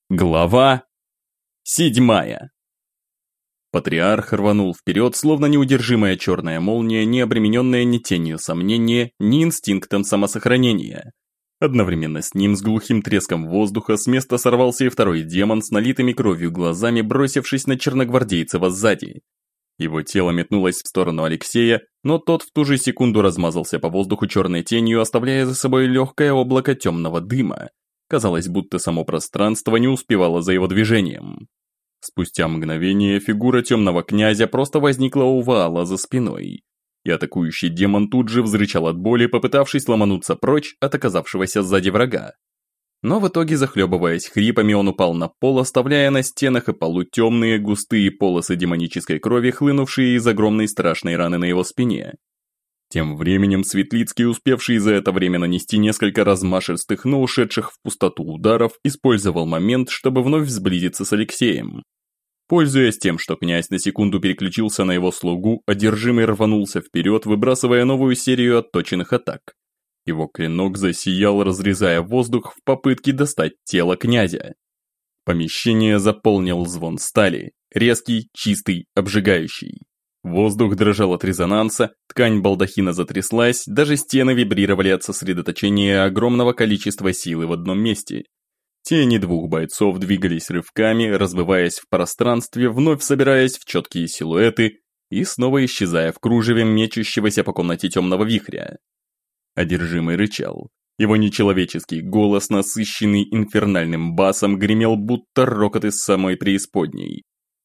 Глава 7. Патриарх рванул вперед, словно неудержимая черная молния, не обремененная ни тенью сомнения, ни инстинктом самосохранения. Одновременно с ним, с глухим треском воздуха, с места сорвался и второй демон с налитыми кровью глазами, бросившись на черногвардейцева сзади. Его тело метнулось в сторону Алексея, но тот в ту же секунду размазался по воздуху черной тенью, оставляя за собой легкое облако темного дыма. Казалось, будто само пространство не успевало за его движением. Спустя мгновение фигура темного князя просто возникла у Ваала за спиной, и атакующий демон тут же взрычал от боли, попытавшись ломануться прочь от оказавшегося сзади врага. Но в итоге, захлебываясь хрипами, он упал на пол, оставляя на стенах и полу темные густые полосы демонической крови, хлынувшие из огромной страшной раны на его спине. Тем временем Светлицкий, успевший за это время нанести несколько размашистых, но ушедших в пустоту ударов, использовал момент, чтобы вновь сблизиться с Алексеем. Пользуясь тем, что князь на секунду переключился на его слугу, одержимый рванулся вперед, выбрасывая новую серию отточенных атак. Его клинок засиял, разрезая воздух в попытке достать тело князя. Помещение заполнил звон стали, резкий, чистый, обжигающий. Воздух дрожал от резонанса, ткань балдахина затряслась, даже стены вибрировали от сосредоточения огромного количества силы в одном месте. Тени двух бойцов двигались рывками, разбиваясь в пространстве, вновь собираясь в четкие силуэты и снова исчезая в кружеве мечущегося по комнате темного вихря. Одержимый рычал. Его нечеловеческий голос, насыщенный инфернальным басом, гремел будто рокот из самой преисподней.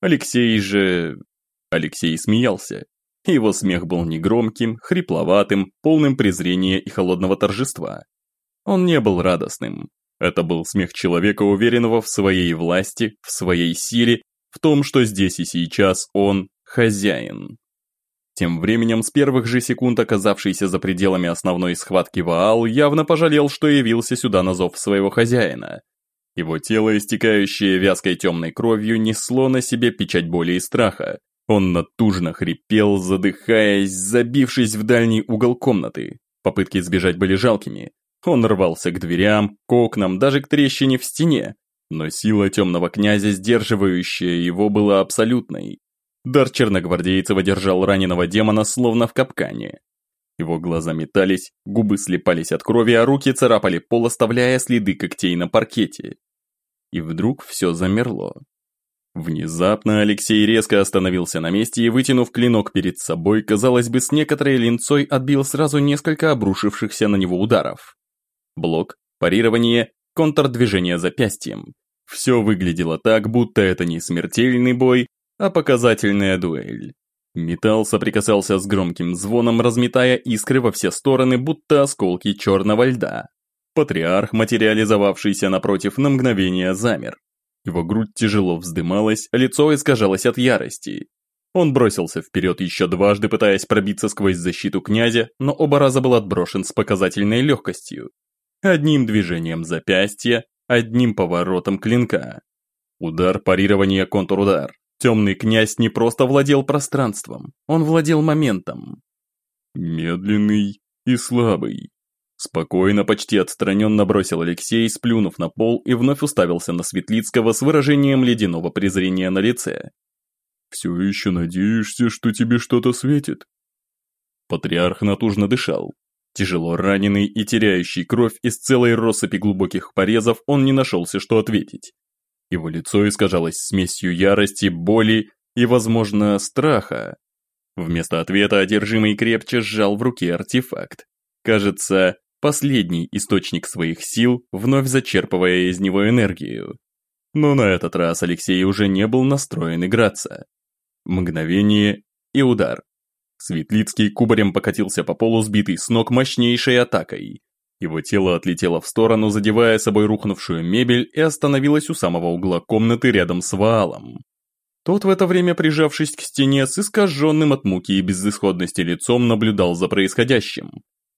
Алексей смеялся. Его смех был негромким, хрипловатым, полным презрения и холодного торжества. Он не был радостным. Это был смех человека, уверенного в своей власти, в своей силе, в том, что здесь и сейчас он хозяин. Тем временем, с первых же секунд оказавшийся за пределами основной схватки Ваал явно пожалел, что явился сюда на зов своего хозяина. Его тело, истекающее вязкой темной кровью, несло на себе печать боли и страха. Он натужно хрипел, задыхаясь, забившись в дальний угол комнаты. Попытки сбежать были жалкими. Он рвался к дверям, к окнам, даже к трещине в стене. Но сила темного князя, сдерживающая его, была абсолютной. Дар черногвардейцева держал раненого демона словно в капкане. Его глаза метались, губы слипались от крови, а руки царапали пол, оставляя следы когтей на паркете. И вдруг все замерло. Внезапно Алексей резко остановился на месте и, вытянув клинок перед собой, казалось бы, с некоторой линцой отбил сразу несколько обрушившихся на него ударов. Блок, парирование, контрдвижение запястьем. Все выглядело так, будто это не смертельный бой, а показательная дуэль. Металл соприкасался с громким звоном, разметая искры во все стороны, будто осколки черного льда. Патриарх, материализовавшийся напротив, на мгновение замер. Его грудь тяжело вздымалась, а лицо искажалось от ярости. Он бросился вперед еще дважды, пытаясь пробиться сквозь защиту князя, но оба раза был отброшен с показательной легкостью. Одним движением запястья, одним поворотом клинка. Удар, парирование, контрудар. Темный князь не просто владел пространством, он владел моментом. Медленный и слабый. Спокойно, почти отстраненно бросил Алексей, сплюнув на пол, и вновь уставился на Светлицкого с выражением ледяного презрения на лице. «Все еще надеешься, что тебе что-то светит?» Патриарх натужно дышал. Тяжело раненый и теряющий кровь из целой россыпи глубоких порезов, он не нашелся, что ответить. Его лицо искажалось смесью ярости, боли и, возможно, страха. Вместо ответа одержимый крепче сжал в руке артефакт. Кажется, последний источник своих сил, вновь зачерпывая из него энергию. Но на этот раз Алексей уже не был настроен играться. Мгновение и удар. Светлицкий кубарем покатился по полу, сбитый с ног мощнейшей атакой. Его тело отлетело в сторону, задевая собой рухнувшую мебель, и остановилось у самого угла комнаты рядом с Ваалом. Тот в это время, прижавшись к стене, с искаженным от муки и безысходности лицом, наблюдал за происходящим.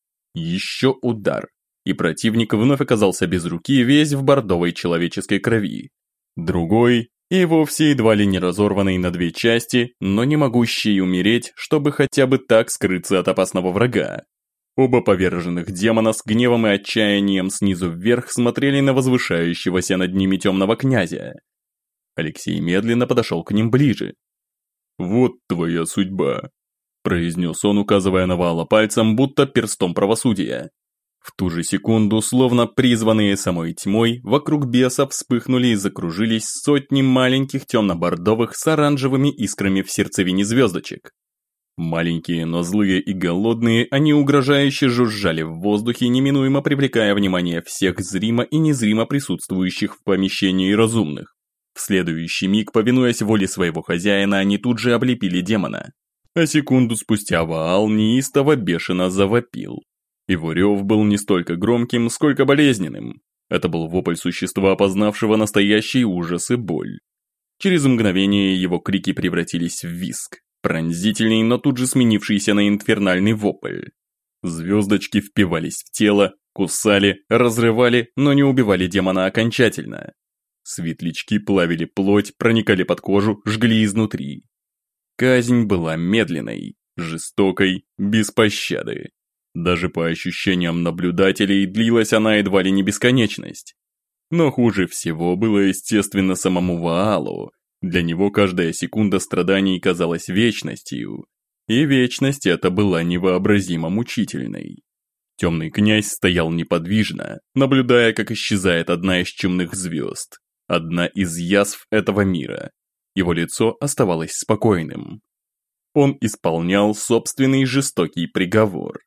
Еще удар, и противник вновь оказался без руки, весь в бордовой человеческой крови. Другой, и вовсе едва ли не разорванный на две части, но не могущий умереть, чтобы хотя бы так скрыться от опасного врага. Оба поверженных демона с гневом и отчаянием снизу вверх смотрели на возвышающегося над ними темного князя. Алексей медленно подошел к ним ближе. «Вот твоя судьба», – произнес он, указывая на Ваала пальцем, будто перстом правосудия. В ту же секунду, словно призванные самой тьмой, вокруг беса вспыхнули и закружились сотни маленьких темно-бордовых с оранжевыми искрами в сердцевине звездочек. Маленькие, но злые и голодные, они угрожающе жужжали в воздухе, неминуемо привлекая внимание всех зримо и незримо присутствующих в помещении разумных. В следующий миг, повинуясь воле своего хозяина, они тут же облепили демона. А секунду спустя Ваал неистово бешено завопил. Его рев был не столько громким, сколько болезненным. Это был вопль существа, познавшего настоящий ужас и боль. Через мгновение его крики превратились в визг. Пронзительный, но тут же сменившийся на инфернальный вопль. Звездочки впивались в тело, кусали, разрывали, но не убивали демона окончательно. Светлячки плавили плоть, проникали под кожу, жгли изнутри. Казнь была медленной, жестокой, без пощады. Даже по ощущениям наблюдателей длилась она едва ли не бесконечность. Но хуже всего было, естественно, самому Ваалу. Для него каждая секунда страданий казалась вечностью, и вечность эта была невообразимо мучительной. Темный князь стоял неподвижно, наблюдая, как исчезает одна из чумных звезд, одна из язв этого мира. Его лицо оставалось спокойным. Он исполнял собственный жестокий приговор.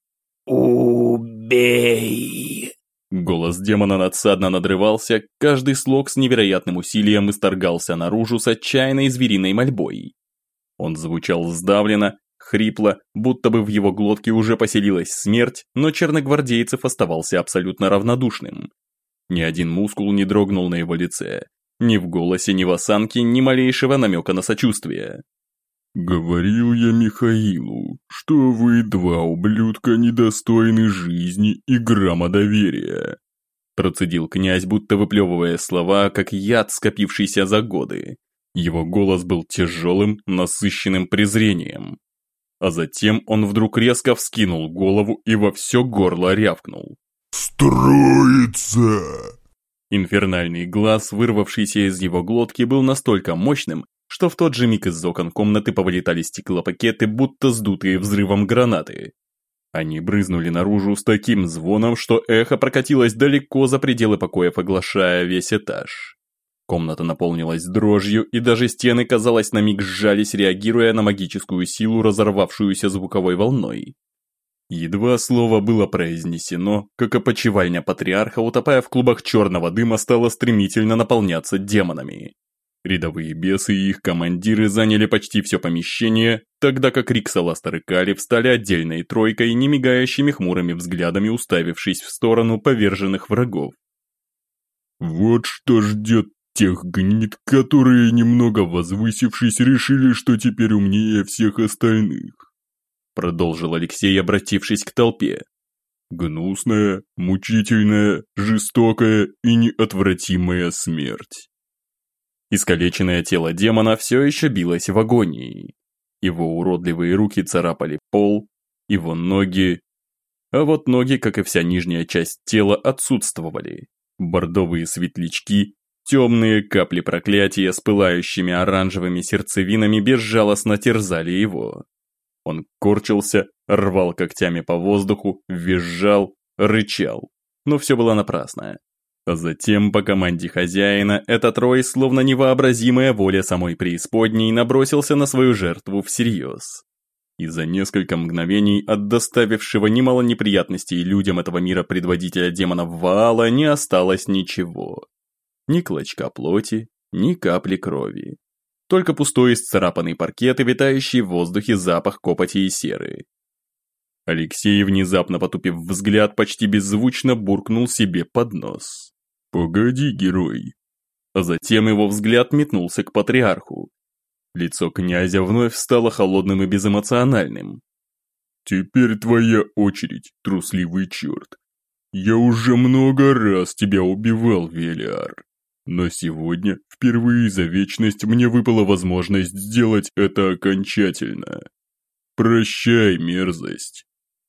«Убей!» Голос демона надсадно надрывался, каждый слог с невероятным усилием исторгался наружу с отчаянной звериной мольбой. Он звучал сдавленно, хрипло, будто бы в его глотке уже поселилась смерть, но черногвардейцев оставался абсолютно равнодушным. Ни один мускул не дрогнул на его лице, ни в голосе, ни в осанке, ни малейшего намека на сочувствие. «Говорил я Михаилу, что вы, два ублюдка, недостойны жизни и грамма доверия», процедил князь, будто выплевывая слова, как яд, скопившийся за годы. Его голос был тяжелым, насыщенным презрением. А затем он вдруг резко вскинул голову и во все горло рявкнул. «Строится!» Инфернальный глаз, вырвавшийся из его глотки, был настолько мощным, что в тот же миг из окон комнаты повылетали стеклопакеты, будто сдутые взрывом гранаты. Они брызнули наружу с таким звоном, что эхо прокатилось далеко за пределы покоев, оглашая весь этаж. Комната наполнилась дрожью, и даже стены, казалось, на миг сжались, реагируя на магическую силу, разорвавшуюся звуковой волной. Едва слово было произнесено, как опочивальня патриарха, утопая в клубах черного дыма, стала стремительно наполняться демонами. Рядовые бесы и их командиры заняли почти все помещение, тогда как Риксаластер и Кали встали отдельной тройкой, не мигающими хмурыми взглядами, уставившись в сторону поверженных врагов. «Вот что ждет тех гнид, которые, немного возвысившись, решили, что теперь умнее всех остальных», продолжил Алексей, обратившись к толпе. «Гнусная, мучительная, жестокая и неотвратимая смерть». Искалеченное тело демона все еще билось в агонии. Его уродливые руки царапали пол, его ноги... А вот ноги, как и вся нижняя часть тела, отсутствовали. Бордовые светлячки, темные капли проклятия с пылающими оранжевыми сердцевинами безжалостно терзали его. Он корчился, рвал когтями по воздуху, визжал, рычал. Но все было напрасно. А затем, по команде хозяина, этот рой, словно невообразимая воля самой преисподней, набросился на свою жертву всерьез. И за несколько мгновений от доставившего немало неприятностей людям этого мира предводителя демонов Ваала не осталось ничего. Ни клочка плоти, ни капли крови. Только пустой исцарапанный паркет и витающий в воздухе запах копоти и серы. Алексей, внезапно потупив взгляд, почти беззвучно буркнул себе под нос. «Погоди, герой!» А затем его взгляд метнулся к патриарху. Лицо князя вновь стало холодным и безэмоциональным. «Теперь твоя очередь, трусливый черт. Я уже много раз тебя убивал, Велиар. Но сегодня, впервые за вечность, мне выпала возможность сделать это окончательно. Прощай, мерзость!»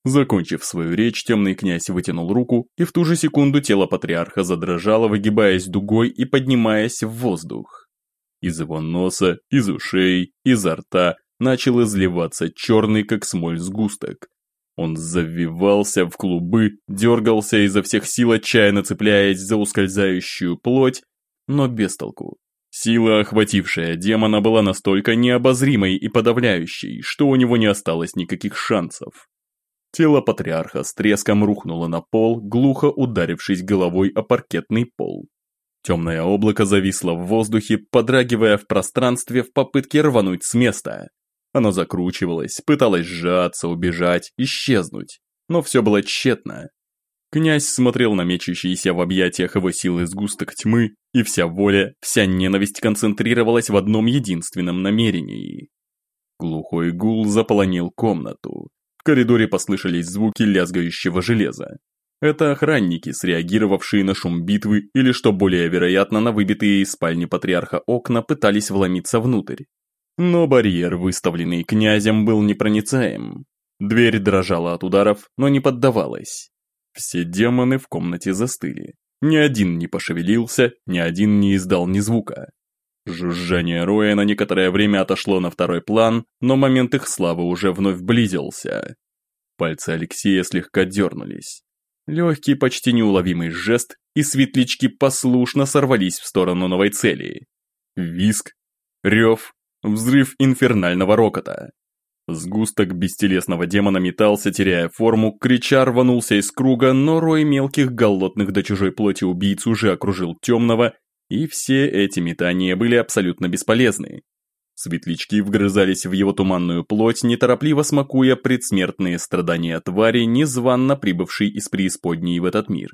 Закончив свою речь, темный князь вытянул руку, и в ту же секунду тело патриарха задрожало, выгибаясь дугой и поднимаясь в воздух. Из его носа, из ушей, изо рта начал изливаться черный, как смоль, сгусток. Он завивался в клубы, дергался изо всех сил, отчаянно цепляясь за ускользающую плоть, но без толку. Сила, охватившая демона, была настолько необозримой и подавляющей, что у него не осталось никаких шансов. Тело патриарха с треском рухнуло на пол, глухо ударившись головой о паркетный пол. Темное облако зависло в воздухе, подрагивая в пространстве в попытке рвануть с места. Оно закручивалось, пыталось сжаться, убежать, исчезнуть, но все было тщетно. Князь смотрел на мечущийся в объятиях его силы сгусток тьмы, и вся воля, вся ненависть концентрировалась в одном единственном намерении. Глухой гул заполонил комнату. В коридоре послышались звуки лязгающего железа. Это охранники, среагировавшие на шум битвы или, что более вероятно, на выбитые из спальни патриарха окна, пытались вломиться внутрь. Но барьер, выставленный князем, был непроницаем. Дверь дрожала от ударов, но не поддавалась. Все демоны в комнате застыли. Ни один не пошевелился, ни один не издал ни звука. Жужжание роя на некоторое время отошло на второй план, но момент их славы уже вновь близился. Пальцы Алексея слегка дернулись. Легкий, почти неуловимый жест, и светлячки послушно сорвались в сторону новой цели. Визг, рев, взрыв инфернального рокота. Сгусток бестелесного демона метался, теряя форму, крича рванулся из круга, но рой мелких голодных до чужой плоти убийц уже окружил темного, и все эти метания были абсолютно бесполезны. Светлячки вгрызались в его туманную плоть, неторопливо смакуя предсмертные страдания твари, незванно прибывшей из преисподней в этот мир.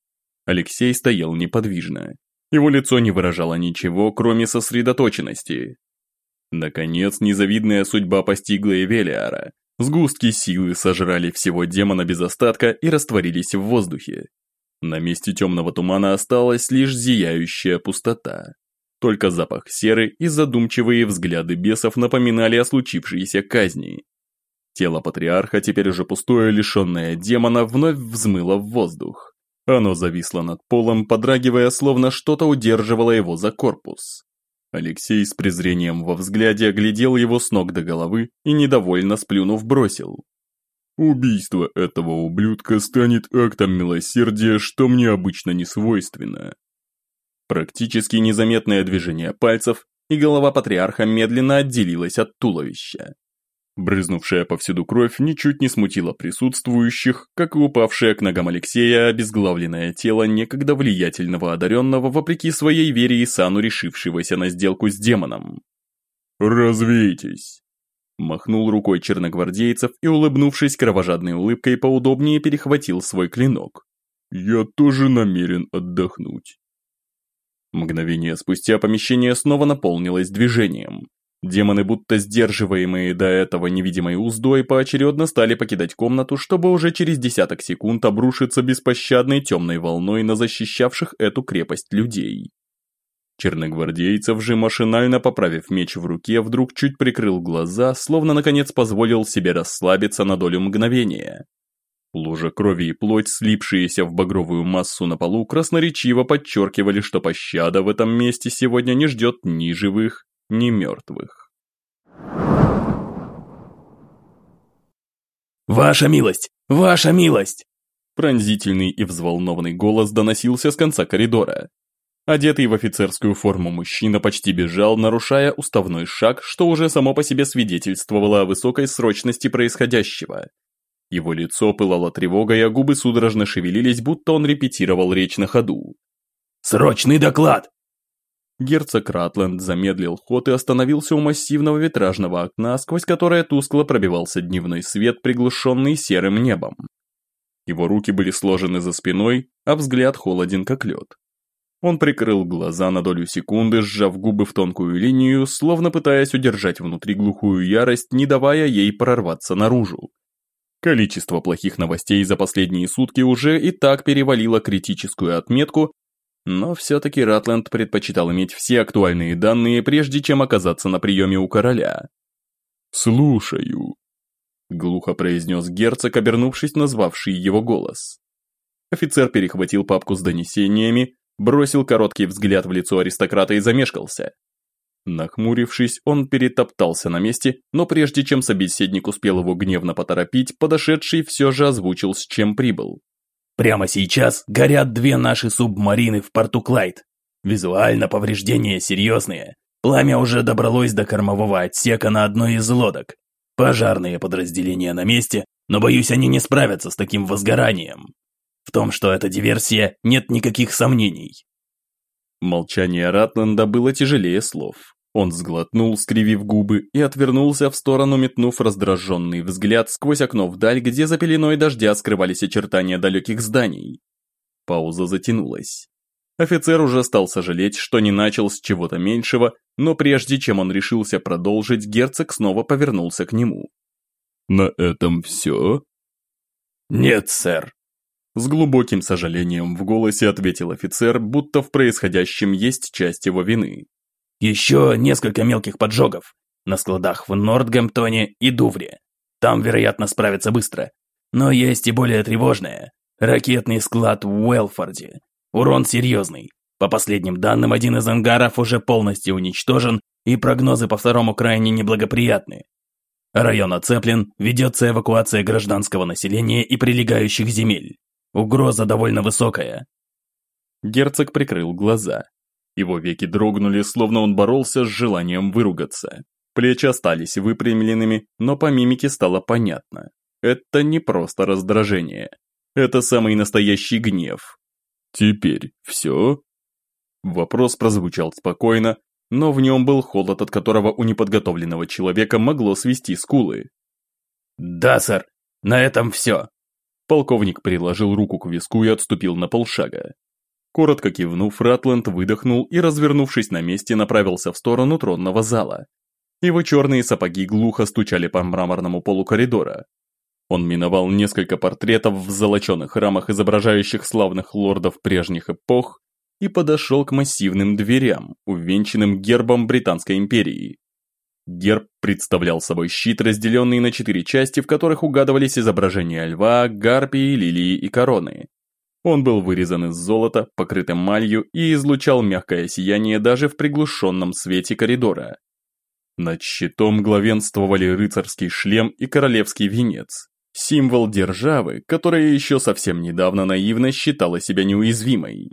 Алексей стоял неподвижно. Его лицо не выражало ничего, кроме сосредоточенности. Наконец, незавидная судьба постигла Эвелиара. Сгустки силы сожрали всего демона без остатка и растворились в воздухе. На месте темного тумана осталась лишь зияющая пустота. Только запах серы и задумчивые взгляды бесов напоминали о случившейся казни. Тело патриарха, теперь уже пустое, лишенное демона, вновь взмыло в воздух. Оно зависло над полом, подрагивая, словно что-то удерживало его за корпус. Алексей с презрением во взгляде оглядел его с ног до головы и, недовольно сплюнув, бросил: «Убийство этого ублюдка станет актом милосердия, что мне обычно не свойственно». Практически незаметное движение пальцев, и голова патриарха медленно отделилась от туловища. Брызнувшая повсюду кровь ничуть не смутила присутствующих, как и упавшее к ногам Алексея обезглавленное тело некогда влиятельного одаренного, вопреки своей вере и сану решившегося на сделку с демоном. «Развейтесь!» Махнул рукой черногвардейцев и, улыбнувшись кровожадной улыбкой, поудобнее перехватил свой клинок. «Я тоже намерен отдохнуть». Мгновение спустя помещение снова наполнилось движением. Демоны, будто сдерживаемые до этого невидимой уздой, поочередно стали покидать комнату, чтобы уже через десяток секунд обрушиться беспощадной темной волной на защищавших эту крепость людей. Черногвардейцев же, машинально поправив меч в руке, вдруг чуть прикрыл глаза, словно наконец позволил себе расслабиться на долю мгновения. Лужа крови и плоть, слипшиеся в багровую массу на полу, красноречиво подчеркивали, что пощада в этом месте сегодня не ждет ни живых, ни мертвых. «Ваша милость! Ваша милость!» Пронзительный и взволнованный голос доносился с конца коридора. Одетый в офицерскую форму мужчина почти бежал, нарушая уставной шаг, что уже само по себе свидетельствовало о высокой срочности происходящего. Его лицо пылало тревогой, а губы судорожно шевелились, будто он репетировал речь на ходу. «Срочный доклад!» Герцог Ратленд замедлил ход и остановился у массивного витражного окна, сквозь которое тускло пробивался дневной свет, приглушенный серым небом. Его руки были сложены за спиной, а взгляд холоден как лед. Он прикрыл глаза на долю секунды, сжав губы в тонкую линию, словно пытаясь удержать внутри глухую ярость, не давая ей прорваться наружу. Количество плохих новостей за последние сутки уже и так перевалило критическую отметку, но все-таки Ратленд предпочитал иметь все актуальные данные, прежде чем оказаться на приеме у короля. «Слушаю». глухо произнес герцог, обернувшись, назвавший его голос. Офицер перехватил папку с донесениями, бросил короткий взгляд в лицо аристократа и замешкался. Нахмурившись, он перетоптался на месте, но прежде чем собеседник успел его гневно поторопить, подошедший все же озвучил, с чем прибыл. Прямо сейчас горят 2 наши субмарины в порту Клайд. Визуально повреждения серьезные. Пламя уже добралось до кормового отсека на одной из лодок. Пожарные подразделения на месте, но боюсь, они не справятся с таким возгоранием. В том, что это диверсия, нет никаких сомнений. Молчание Ратленда было тяжелее слов. Он сглотнул, скривив губы, и отвернулся в сторону, метнув раздраженный взгляд сквозь окно вдаль, где за пеленой дождя скрывались очертания далеких зданий. Пауза затянулась. Офицер уже стал сожалеть, что не начал с чего-то меньшего, но прежде чем он решился продолжить, герцог снова повернулся к нему. «На этом все?» «Нет, сэр», — с глубоким сожалением в голосе ответил офицер, будто в происходящем есть часть его вины. «Еще несколько мелких поджогов на складах в Нортгемптоне и Дувре. Там, вероятно, справятся быстро. Но есть и более тревожное. Ракетный склад в Уэлфорде. Урон серьезный. По последним данным, один из ангаров уже полностью уничтожен, и прогнозы по второму крайне неблагоприятны. Район оцеплен, ведется эвакуация гражданского населения и прилегающих земель. Угроза довольно высокая». Герцог прикрыл глаза. Его веки дрогнули, словно он боролся с желанием выругаться. Плечи остались выпрямленными, но по мимике стало понятно. Это не просто раздражение. Это самый настоящий гнев. «Теперь все?» Вопрос прозвучал спокойно, но в нем был холод, от которого у неподготовленного человека могло свести скулы. «Да, сэр, на этом все». Полковник приложил руку к виску и отступил на полшага. Коротко кивнув, Ратленд выдохнул и, развернувшись на месте, направился в сторону тронного зала. Его черные сапоги глухо стучали по мраморному полу коридора. Он миновал несколько портретов в золоченых рамах, изображающих славных лордов прежних эпох, и подошел к массивным дверям, увенчанным гербом Британской империи. Герб представлял собой щит, разделенный на 4 части, в которых угадывались изображения льва, гарпии, лилии и короны. Он был вырезан из золота, покрыт эмалью и излучал мягкое сияние даже в приглушенном свете коридора. Над щитом главенствовали рыцарский шлем и королевский венец, символ державы, которая еще совсем недавно наивно считала себя неуязвимой.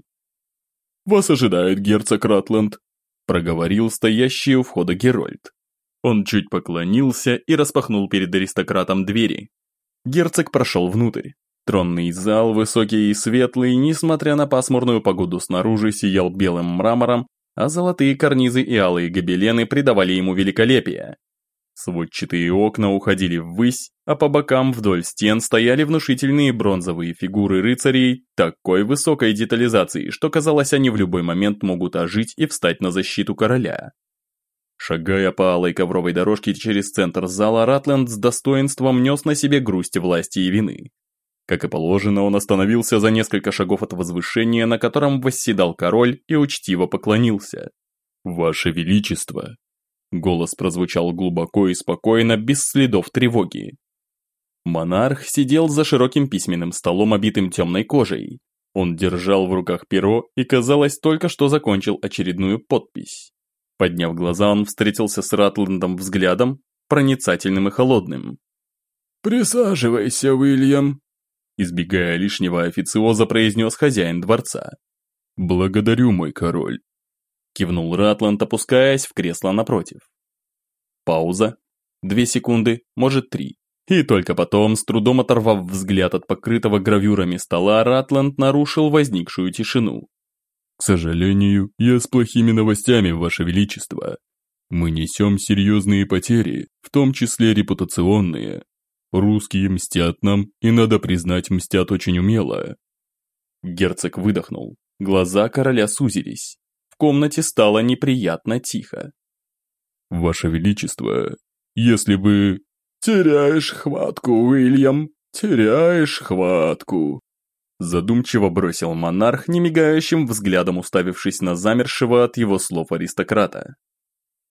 «Вас ожидает герцог Ратленд», – проговорил стоящий у входа Герольд. Он чуть поклонился и распахнул перед аристократом двери. Герцог прошел внутрь. Тронный зал, высокий и светлый, несмотря на пасмурную погоду снаружи, сиял белым мрамором, а золотые карнизы и алые гобелены придавали ему великолепие. Сводчатые окна уходили ввысь, а по бокам вдоль стен стояли внушительные бронзовые фигуры рыцарей такой высокой детализации, что казалось, они в любой момент могут ожить и встать на защиту короля. Шагая по алой ковровой дорожке через центр зала, Ратленд с достоинством нес на себе грусть власти и вины. Как и положено, он остановился за несколько шагов от возвышения, на котором восседал король, и учтиво поклонился. «Ваше Величество!» Голос прозвучал глубоко и спокойно, без следов тревоги. Монарх сидел за широким письменным столом, обитым темной кожей. Он держал в руках перо и, казалось, только что закончил очередную подпись. Подняв глаза, он встретился с Ратлендом взглядом, проницательным и холодным. «Присаживайся, Уильям», – избегая лишнего официоза, произнес хозяин дворца. «Благодарю, мой король», – кивнул Ратленд, опускаясь в кресло напротив. Пауза. 2 секунды, может 3. И только потом, с трудом оторвав взгляд от покрытого гравюрами стола, Ратленд нарушил возникшую тишину. «К сожалению, я с плохими новостями, Ваше Величество. Мы несем серьезные потери, в том числе репутационные. Русские мстят нам, и, надо признать, мстят очень умело». Герцог выдохнул. Глаза короля сузились. В комнате стало неприятно тихо. «Ваше Величество, если бы...» «Теряешь хватку, Уильям, теряешь хватку», задумчиво бросил монарх, немигающим взглядом уставившись на замершего от его слов аристократа.